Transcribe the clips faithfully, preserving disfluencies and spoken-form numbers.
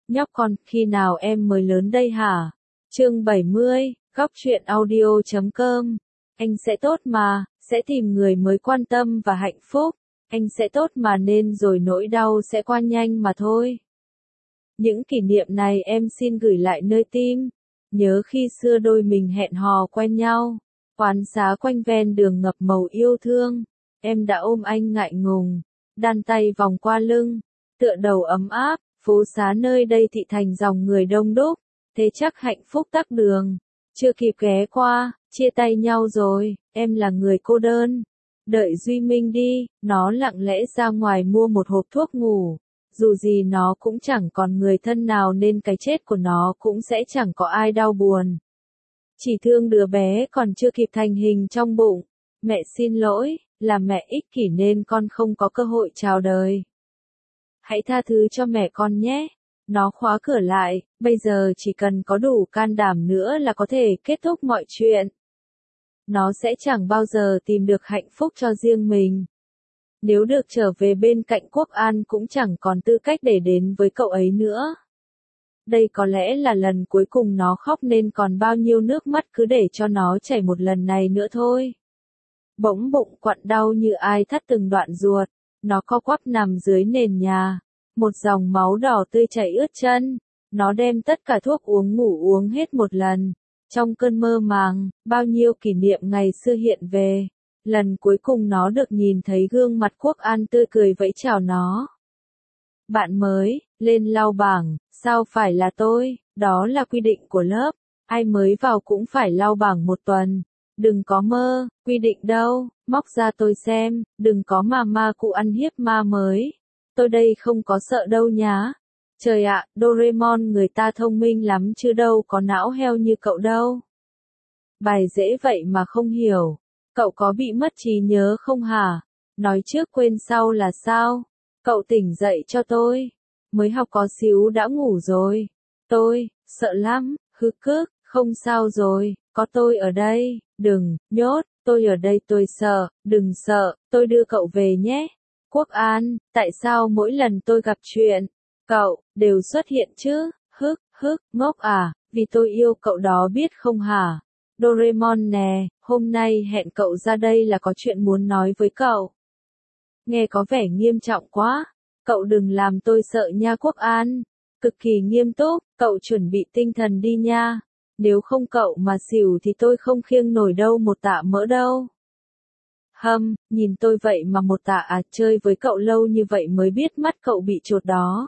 Nhóc con, khi nào em mới lớn đây hả? Chương bảy mươi, góc truyện audio chấm com. Anh sẽ tốt mà, sẽ tìm người mới quan tâm và hạnh phúc. Anh sẽ tốt mà nên rồi nỗi đau sẽ qua nhanh mà thôi. Những kỷ niệm này em xin gửi lại nơi tim. Nhớ khi xưa đôi mình hẹn hò quen nhau. Quán xá quanh ven đường ngập màu yêu thương. Em đã ôm anh ngại ngùng, đan tay vòng qua lưng, tựa đầu ấm áp. Phố xá nơi đây thị thành dòng người đông đúc, thế chắc hạnh phúc tắc đường. Chưa kịp ghé qua, chia tay nhau rồi, em là người cô đơn. Đợi Duy Minh đi, nó lặng lẽ ra ngoài mua một hộp thuốc ngủ. Dù gì nó cũng chẳng còn người thân nào nên cái chết của nó cũng sẽ chẳng có ai đau buồn. Chỉ thương đứa bé còn chưa kịp thành hình trong bụng. Mẹ xin lỗi, là mẹ ích kỷ nên con không có cơ hội chào đời. Hãy tha thứ cho mẹ con nhé. Nó khóa cửa lại, bây giờ chỉ cần có đủ can đảm nữa là có thể kết thúc mọi chuyện. Nó sẽ chẳng bao giờ tìm được hạnh phúc cho riêng mình. Nếu được trở về bên cạnh Quốc An cũng chẳng còn tư cách để đến với cậu ấy nữa. Đây có lẽ là lần cuối cùng nó khóc nên còn bao nhiêu nước mắt cứ để cho nó chảy một lần này nữa thôi. Bỗng bụng quặn đau như ai thắt từng đoạn ruột. Nó co quắp nằm dưới nền nhà. Một dòng máu đỏ tươi chảy ướt chân. Nó đem tất cả thuốc uống ngủ uống hết một lần. Trong cơn mơ màng, bao nhiêu kỷ niệm ngày xưa hiện về. Lần cuối cùng nó được nhìn thấy gương mặt Quốc An tươi cười vẫy chào nó. Bạn mới, lên lau bảng, sao phải là tôi, đó là quy định của lớp. Ai mới vào cũng phải lau bảng một tuần. Đừng có mơ, quy định đâu, móc ra tôi xem, đừng có mà ma cụ ăn hiếp ma mới. Tôi đây không có sợ đâu nhá. Trời ạ, Doraemon người ta thông minh lắm chứ đâu có não heo như cậu đâu. Bài dễ vậy mà không hiểu. Cậu có bị mất trí nhớ không hả? Nói trước quên sau là sao? Cậu tỉnh dậy cho tôi. Mới học có xíu đã ngủ rồi. Tôi, sợ lắm, hư cước, không sao rồi, có tôi ở đây, đừng, nhốt, tôi ở đây tôi sợ, đừng sợ, tôi đưa cậu về nhé. Quốc An, tại sao mỗi lần tôi gặp chuyện, cậu, đều xuất hiện chứ, hức, hức, ngốc à, vì tôi yêu cậu đó biết không hả? Doraemon nè, hôm nay hẹn cậu ra đây là có chuyện muốn nói với cậu. Nghe có vẻ nghiêm trọng quá, cậu đừng làm tôi sợ nha Quốc An. Cực kỳ nghiêm túc, cậu chuẩn bị tinh thần đi nha. Nếu không cậu mà xỉu thì tôi không khiêng nổi đâu một tạ mỡ đâu. Hâm, nhìn tôi vậy mà một tạ à, chơi với cậu lâu như vậy mới biết mắt cậu bị chột đó.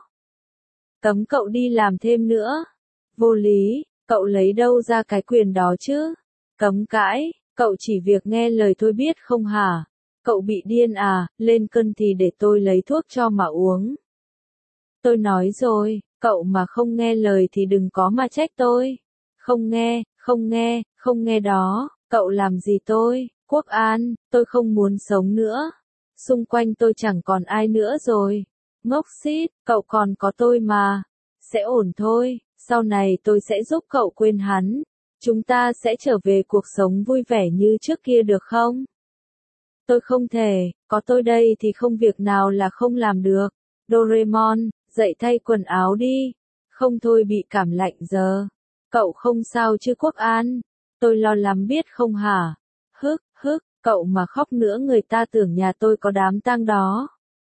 Cấm cậu đi làm thêm nữa. Vô lý, cậu lấy đâu ra cái quyền đó chứ? Cấm cãi, cậu chỉ việc nghe lời thôi biết không hả? Cậu bị điên à, lên cân thì để tôi lấy thuốc cho mà uống. Tôi nói rồi, cậu mà không nghe lời thì đừng có mà trách tôi. Không nghe, không nghe, không nghe đó, cậu làm gì tôi, Quốc An, tôi không muốn sống nữa. Xung quanh tôi chẳng còn ai nữa rồi. Ngốc xít, cậu còn có tôi mà. Sẽ ổn thôi, sau này tôi sẽ giúp cậu quên hắn. Chúng ta sẽ trở về cuộc sống vui vẻ như trước kia được không? Tôi không thể, có tôi đây thì không việc nào là không làm được. Doraemon, dậy thay quần áo đi. Không thôi bị cảm lạnh giờ. Cậu không sao chứ Quốc An? Tôi lo lắm biết không hả? Hức, hức, cậu mà khóc nữa người ta tưởng nhà tôi có đám tang đó.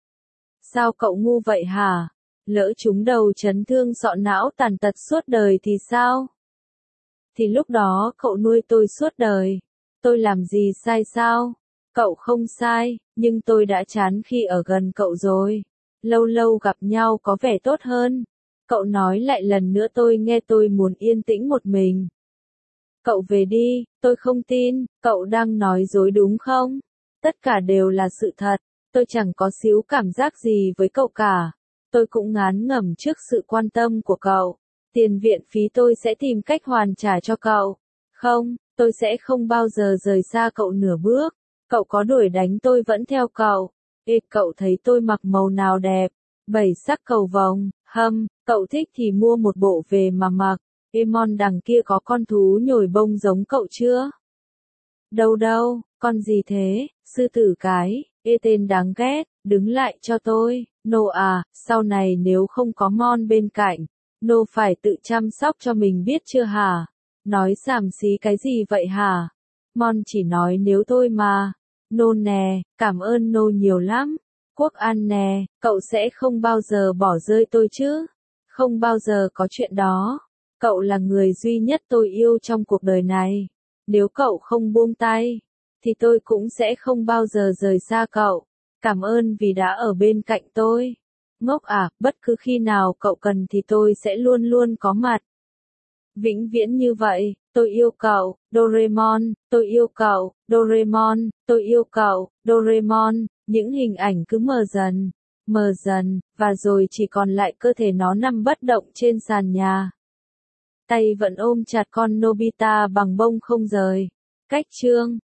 Sao cậu ngu vậy hả? Lỡ trúng đầu chấn thương sọ não tàn tật suốt đời thì sao? Thì lúc đó cậu nuôi tôi suốt đời. Tôi làm gì sai sao? Cậu không sai, nhưng tôi đã chán khi ở gần cậu rồi. Lâu lâu gặp nhau có vẻ tốt hơn. Cậu nói lại lần nữa tôi nghe tôi muốn yên tĩnh một mình. Cậu về đi, tôi không tin, cậu đang nói dối đúng không? Tất cả đều là sự thật, tôi chẳng có xíu cảm giác gì với cậu cả. Tôi cũng ngán ngẩm trước sự quan tâm của cậu. Tiền viện phí tôi sẽ tìm cách hoàn trả cho cậu. Không, tôi sẽ không bao giờ rời xa cậu nửa bước. Cậu có đuổi đánh tôi vẫn theo cậu. Ê, cậu thấy tôi mặc màu nào đẹp? Bảy sắc cầu vồng, hâm, cậu thích thì mua một bộ về mà mặc. Emon đằng kia có con thú nhồi bông giống cậu chưa? Đâu đâu, con gì thế? Sư tử cái, ê tên đáng ghét, đứng lại cho tôi. Nô à, sau này nếu không có Mon bên cạnh, Nô phải tự chăm sóc cho mình biết chưa hả? Nói xàm xí cái gì vậy hả? Mon chỉ nói nếu thôi mà. Nô nè, cảm ơn nô nhiều lắm. Quốc An nè, cậu sẽ không bao giờ bỏ rơi tôi chứ? Không bao giờ có chuyện đó. Cậu là người duy nhất tôi yêu trong cuộc đời này. Nếu cậu không buông tay, thì tôi cũng sẽ không bao giờ rời xa cậu. Cảm ơn vì đã ở bên cạnh tôi. Ngốc à, bất cứ khi nào cậu cần thì tôi sẽ luôn luôn có mặt. Vĩnh viễn như vậy, tôi yêu cậu, Doraemon, tôi yêu cậu, Doraemon, tôi yêu cậu, Doraemon. Những hình ảnh cứ mờ dần, mờ dần, và rồi chỉ còn lại cơ thể nó nằm bất động trên sàn nhà. Tay vẫn ôm chặt con Nobita bằng bông không rời. Cách chương